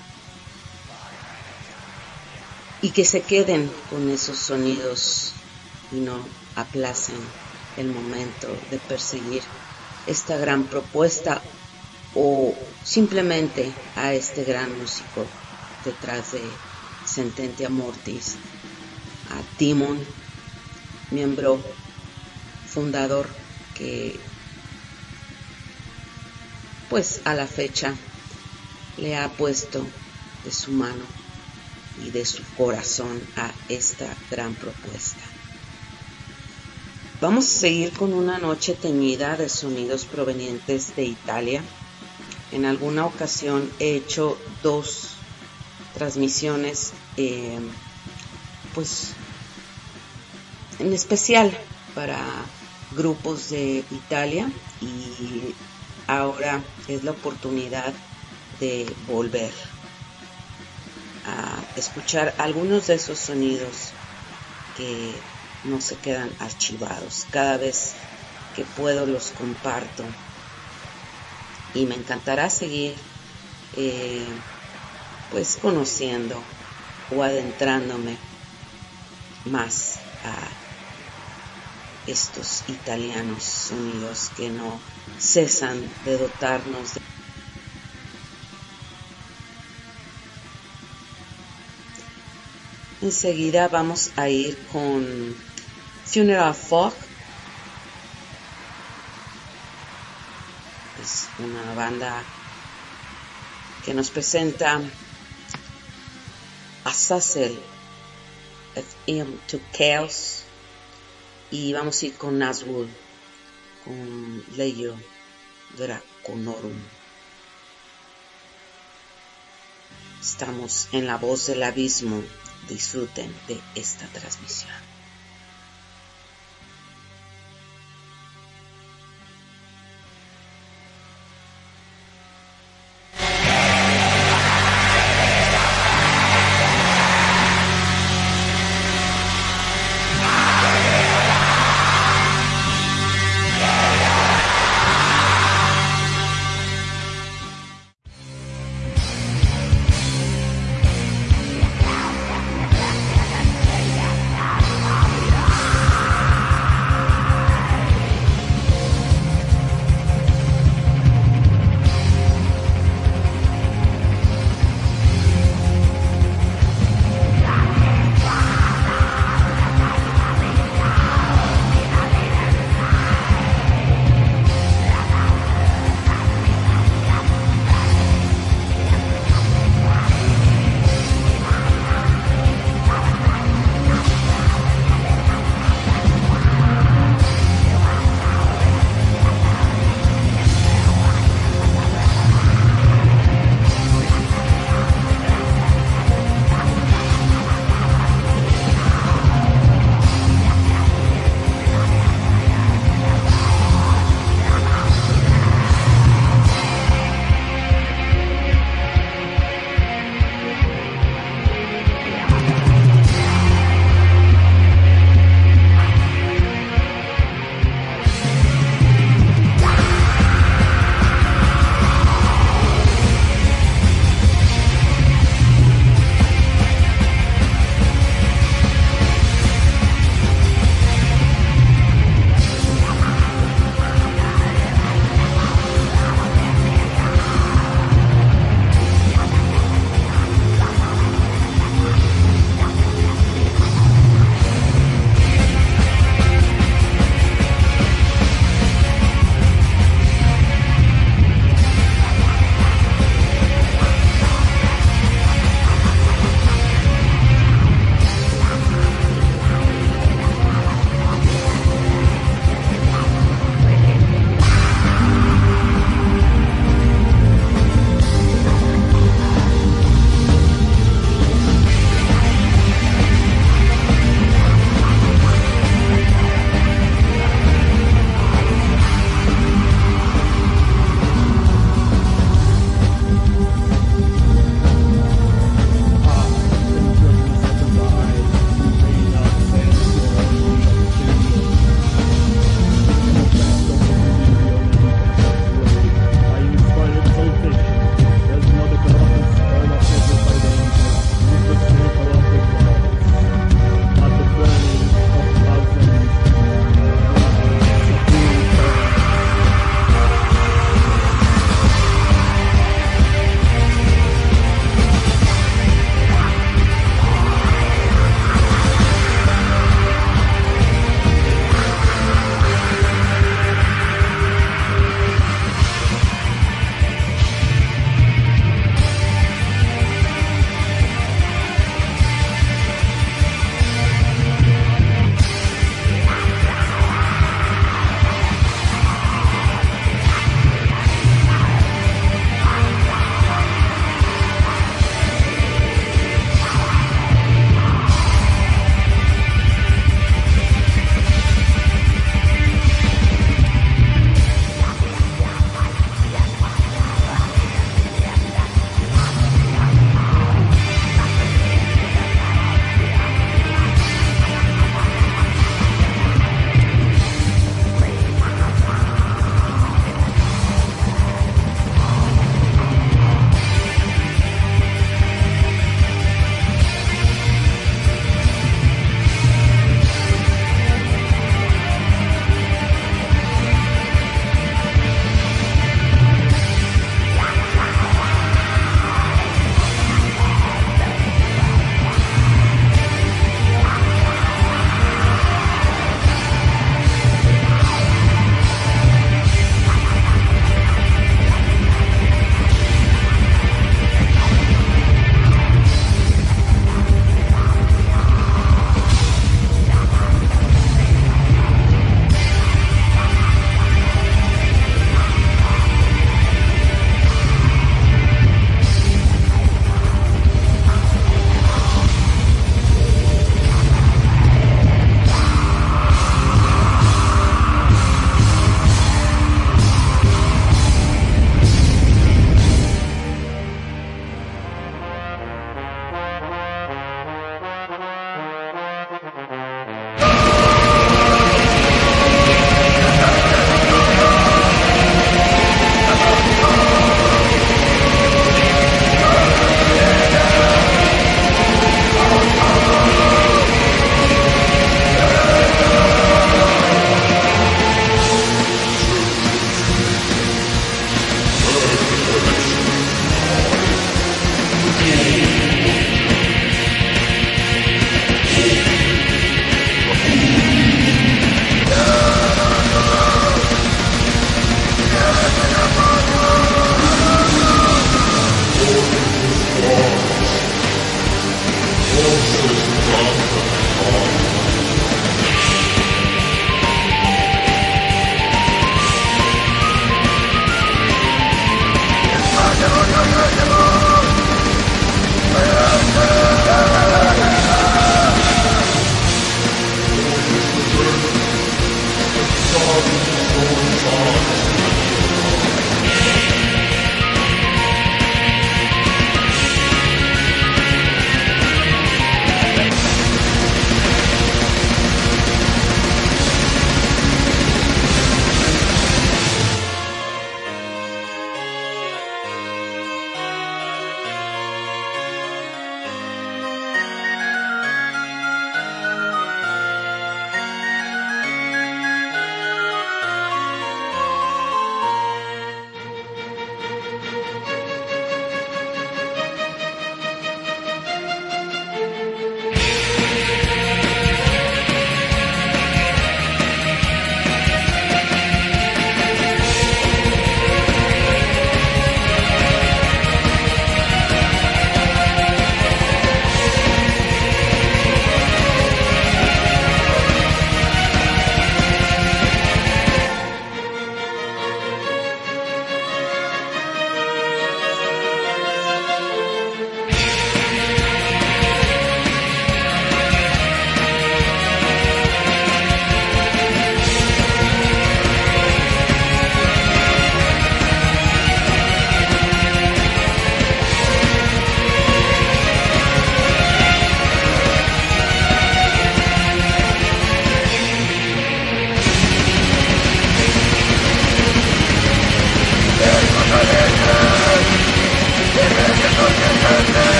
y que se queden con esos sonidos y no aplacen el momento de perseguir esta gran propuesta o simplemente a este gran músico detrás de Sentencia Mortis, a Dimon, miembro fundador que pues a la fecha le ha puesto de su mano y de su corazón a esta gran propuesta. Vamos a seguir con una noche teñida de sonidos provenientes de Italia. En alguna ocasión he hecho 2 transmisiones, pues en especial para grupos de Italia, y ahora es la oportunidad de volver a escuchar algunos de esos sonidos que no se quedan archivados. Cada vez que puedo los comparto y me encantará seguir pues conociendo o adentrándome más a estos italianos sonidos que no cesan de dotarnos de... Enseguida vamos a ir con Funeral Folk. Es una banda que nos presenta Azazel to Chaos, y vamos a ir con Nazgul, con Legio Draconorum. Estamos en La Voz del Abismo. Disfruten de esta transmisión.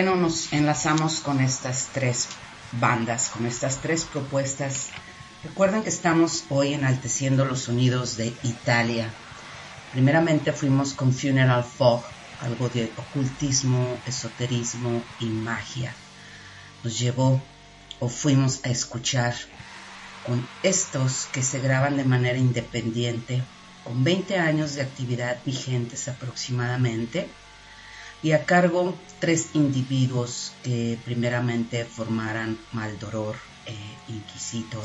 bueno, nos enlazamos con estas tres bandas, con estas tres propuestas. Recuerden que estamos hoy enalteciendo los sonidos de Italia. Primeramente fuimos con Funeral Fog, algo de ocultismo, esoterismo y magia. Nos llevó o fuimos a escuchar con estos que se graban de manera independiente, con 20 años de actividad vigentes aproximadamente, y a cargo 3 individuos que primeramente formaran Maldoror e Inquisitor.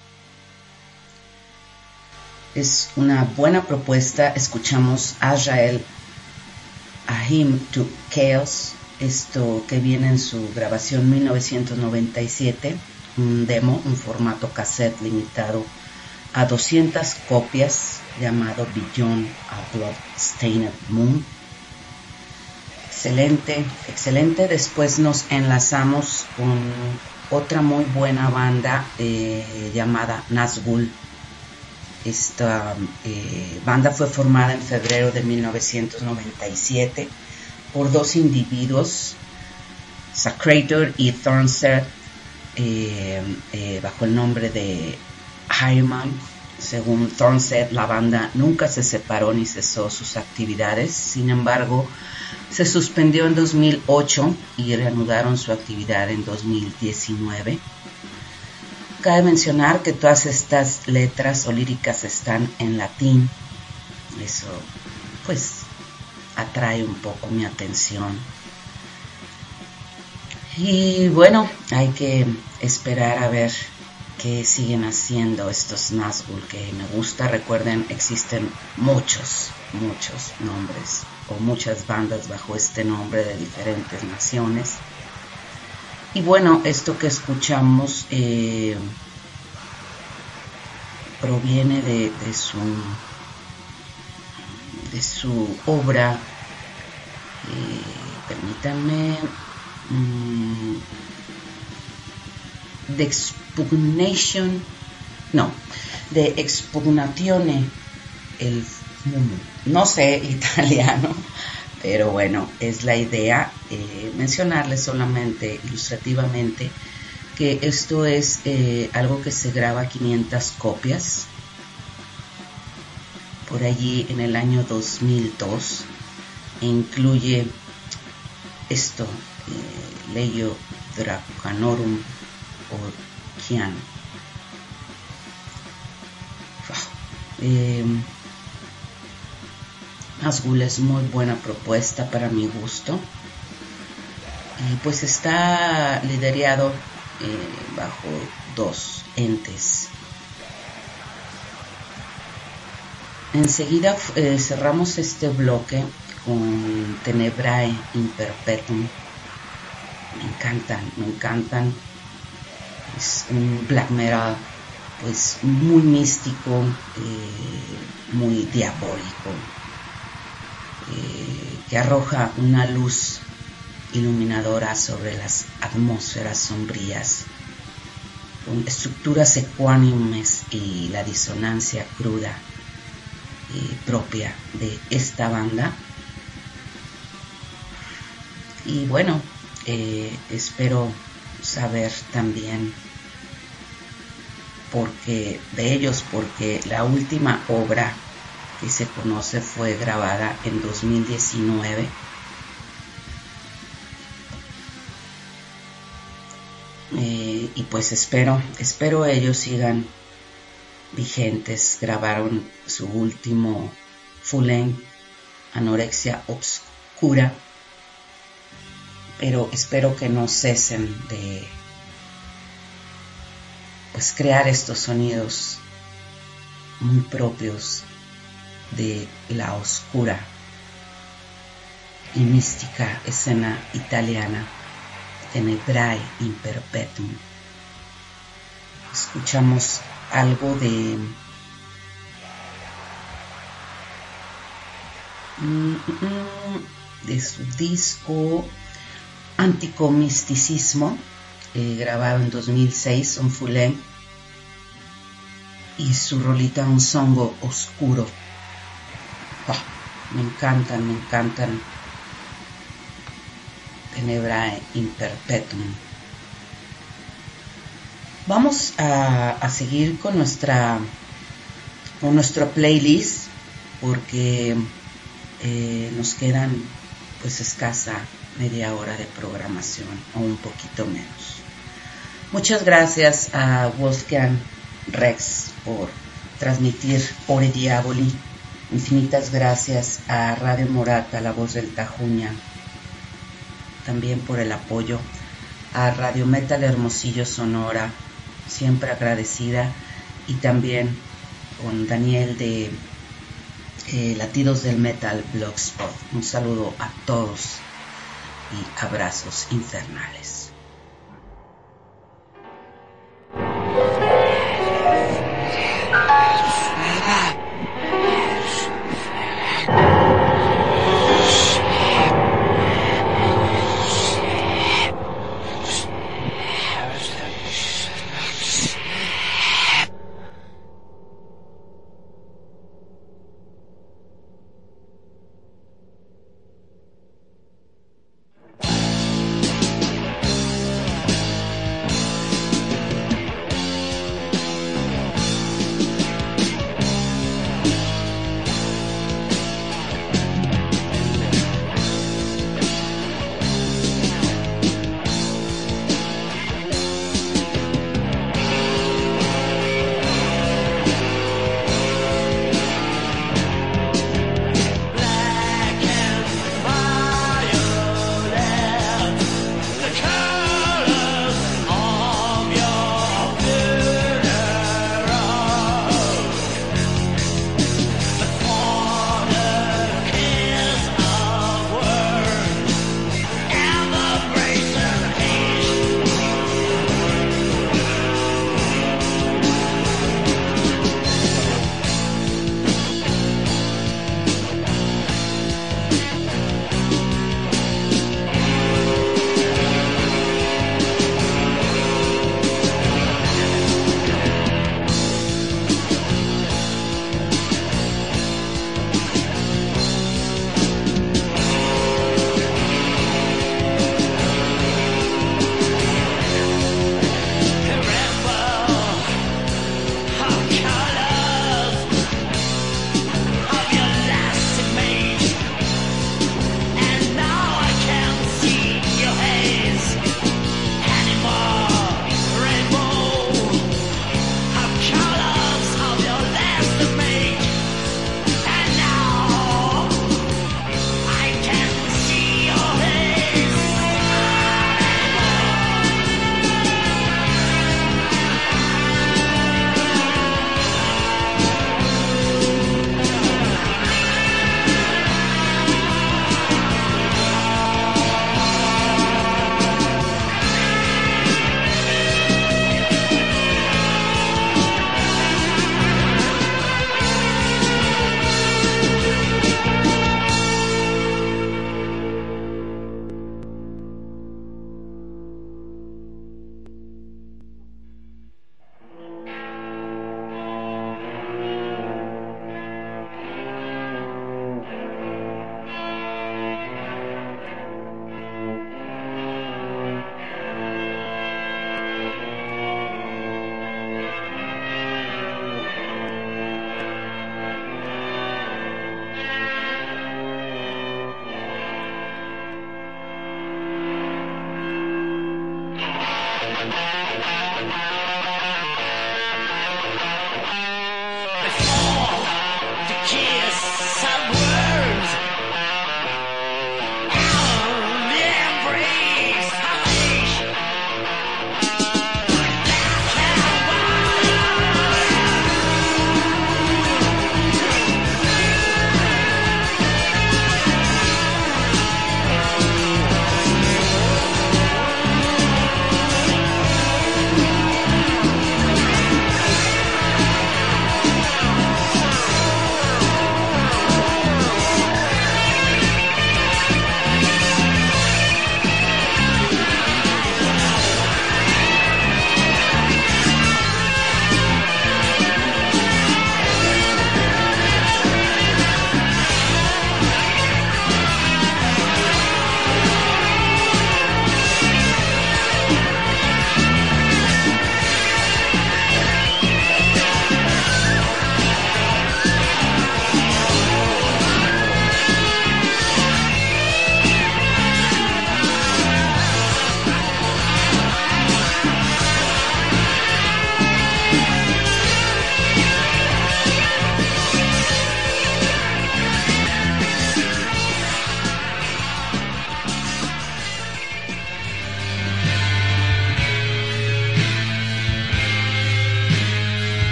Es una buena propuesta. Escuchamos Azrael, A Hymn to Chaos, esto que viene en su grabación 1997, un demo, un formato cassette limitado a 200 copias, llamado Beyond a Blood-Stained Moon. Excelente, excelente. Después nos enlazamos con otra muy buena banda llamada Nazgul. Esta banda fue formada en febrero de 1997 por 2 individuos, Sacrator y Thornset, bajo el nombre de Highman. Según Thornset, la banda nunca se separó ni cesó sus actividades. Sin embargo, se suspendió en 2008 y reanudaron su actividad en 2019. Cabe mencionar que todas estas letras o líricas están en latín. Eso, pues, atrae un poco mi atención. Y bueno, hay que esperar a ver qué siguen haciendo estos Nazgul, que me gusta. Recuerden, existen muchos nombres o muchas bandas bajo este nombre de diferentes naciones. Y bueno, esto que escuchamos proviene de su obra, permítanme, de Expugnazione, no sé italiano, pero bueno, es la idea. Mencionarles solamente ilustrativamente que esto es algo que se graba a 500 copias por allí en el año 2002, e incluye esto, Legio Dracanorum Orcian. Nazgul es muy buena propuesta para mi gusto, y pues está liderado bajo 2 entes. Enseguida cerramos este bloque con Tenebrae in Perpetuum. Me encantan. Es un black metal pues muy místico, muy diabólico, que arroja una luz iluminadora sobre las atmósferas sombrías, con estructuras ecuánimes y la disonancia cruda propia de esta banda. Y bueno, espero saber también porque la última obra que se conoce fue grabada en 2019. Y pues espero ellos sigan vigentes. Grabaron su último full length, Anorexia Obscura, pero espero que no cesen de pues crear estos sonidos muy propios de la oscura y mística escena italiana, Tenebrae in Perpetuum. Escuchamos algo de su disco Anticomisticismo, grabado en 2006, un full length, y su rolita Un Songo Oscuro. Me encantan tenebrae in perpetuum. Vamos a seguir con nuestra playlist porque nos quedan pues escasa media hora de programación o un poquito menos. Muchas gracias a Wolfgang Rex por transmitir Ore Diaboli. Infinitas gracias a Radio Morata, la voz del Tajuña, también por el apoyo. A Radio Metal Hermosillo Sonora, siempre agradecida. Y también con Daniel de Latidos del Metal Blogspot. Un saludo a todos y abrazos infernales.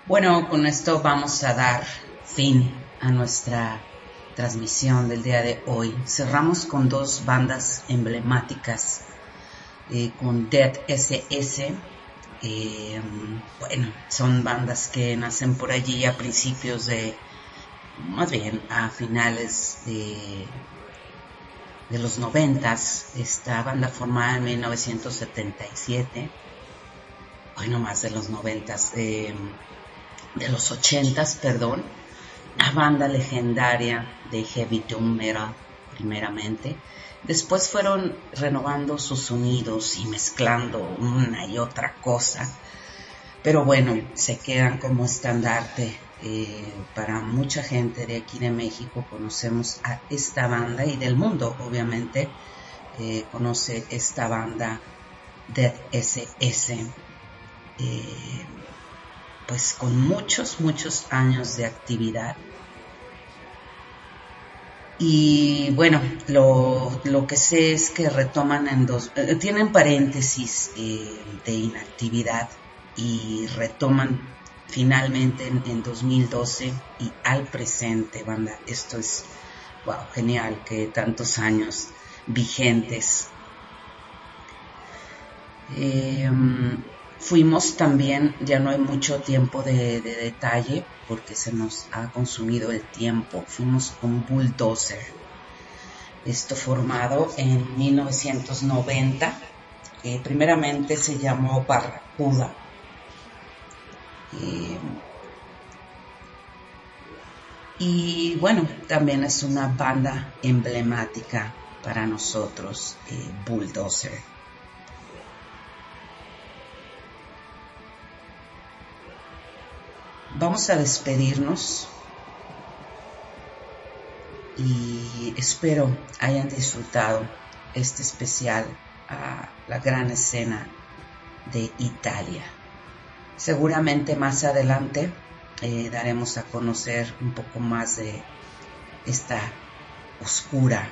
Bueno, con esto vamos a dar fin a nuestra transmisión del día de hoy. Cerramos con dos bandas emblemáticas, con Dead SS. Bueno, son bandas que nacen por allí a principios de, más bien a finales de los 90s. Esta banda formada en 1977, bueno, más de los 90s, de los 80s, perdón. Una banda legendaria de heavy doom metal, primeramente. Después fueron renovando sus sonidos y mezclando una y otra cosa. Pero bueno, se quedan como estandarte. Para mucha gente de aquí de México conocemos a esta banda, y del mundo obviamente conoce esta banda Dead SS, pues con muchos años de actividad. Y bueno, lo que sé es que retoman tienen paréntesis de inactividad y retoman finalmente en 2012 y al presente, banda. Esto es, wow, genial, que tantos años vigentes. Fuimos también, ya no hay mucho tiempo de detalle porque se nos ha consumido el tiempo, fuimos con Bulldozer, esto formado en 1990, primeramente se llamó Barracuda, y bueno, también es una banda emblemática para nosotros, Bulldozer. Vamos a despedirnos y espero hayan disfrutado este especial a la gran escena de Italia. Seguramente más adelante daremos a conocer un poco más de esta oscura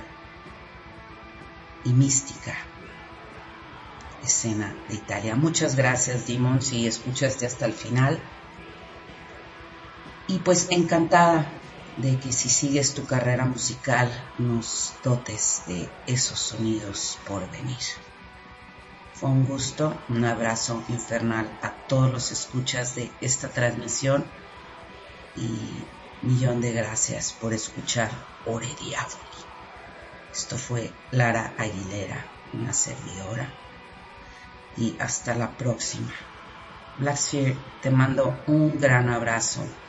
y mística escena de Italia. Muchas gracias, Demon, si escuchaste hasta el final. Y pues encantada de que si sigues tu carrera musical nos dotes de esos sonidos por venir. Fue un gusto, un abrazo infernal a todos los escuchas de esta transmisión y millón de gracias por escuchar Ore Diaboli. Esto fue Lara Aguilera, una servidora, y hasta la próxima. Black Sphere, te mando un gran abrazo.